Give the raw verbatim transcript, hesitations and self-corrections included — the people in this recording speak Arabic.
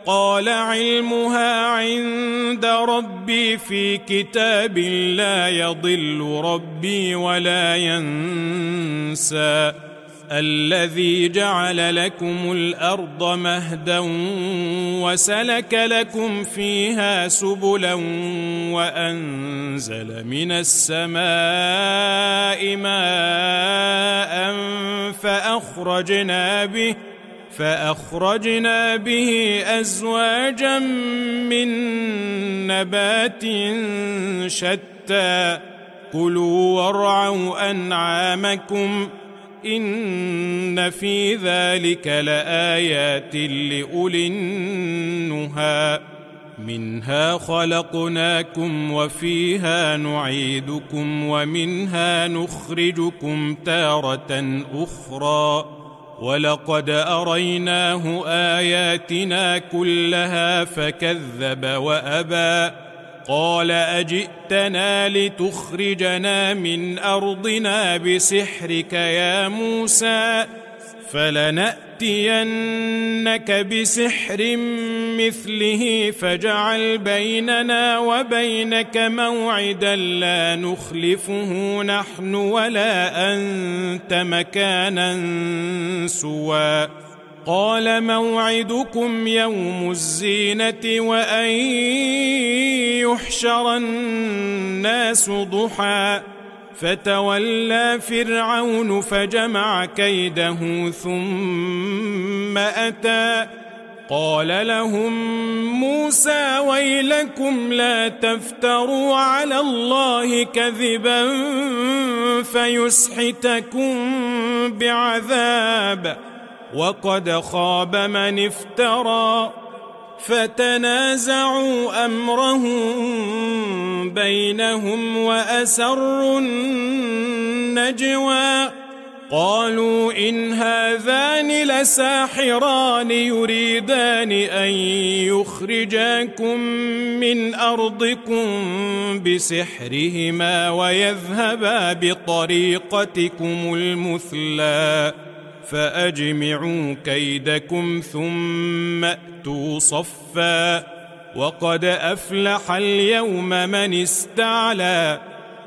قال علمها عند ربي في كتاب لا يضل ربي ولا ينسى الذي جعل لكم الأرض مهدا وسلك لكم فيها سبلا وأنزل من السماء ماء فأخرجنا به فأخرجنا به أزواجا من نبات شتى كلوا وارعوا أنعامكم إن في ذلك لآيات لأولي النهى منها خلقناكم وفيها نعيدكم ومنها نخرجكم تارة أخرى ولقد أريناه آياتنا كلها فكذب وأبى قال أجئتنا لتخرجنا من أرضنا بسحرك يا موسى فلنأتينك بسحر مثله فاجعل بيننا وبينك موعدا لا نخلفه نحن ولا أنت مكانا سوى قال موعدكم يوم الزينة وأن يحشر الناس ضحى فتولى فرعون فجمع كيده ثم أتى قال لهم موسى ويلكم لا تفتروا على الله كذبا فيسحتكم بعذاب وقد خاب من افترى فتنازعوا أمرهم بينهم وأسروا النجوى قالوا إن هذان لساحران يريدان أن يخرجاكم من أرضكم بسحرهما ويذهبا بطريقتكم المثلى فأجمعوا كيدكم ثم أتوا صفا وقد أفلح اليوم من استعلى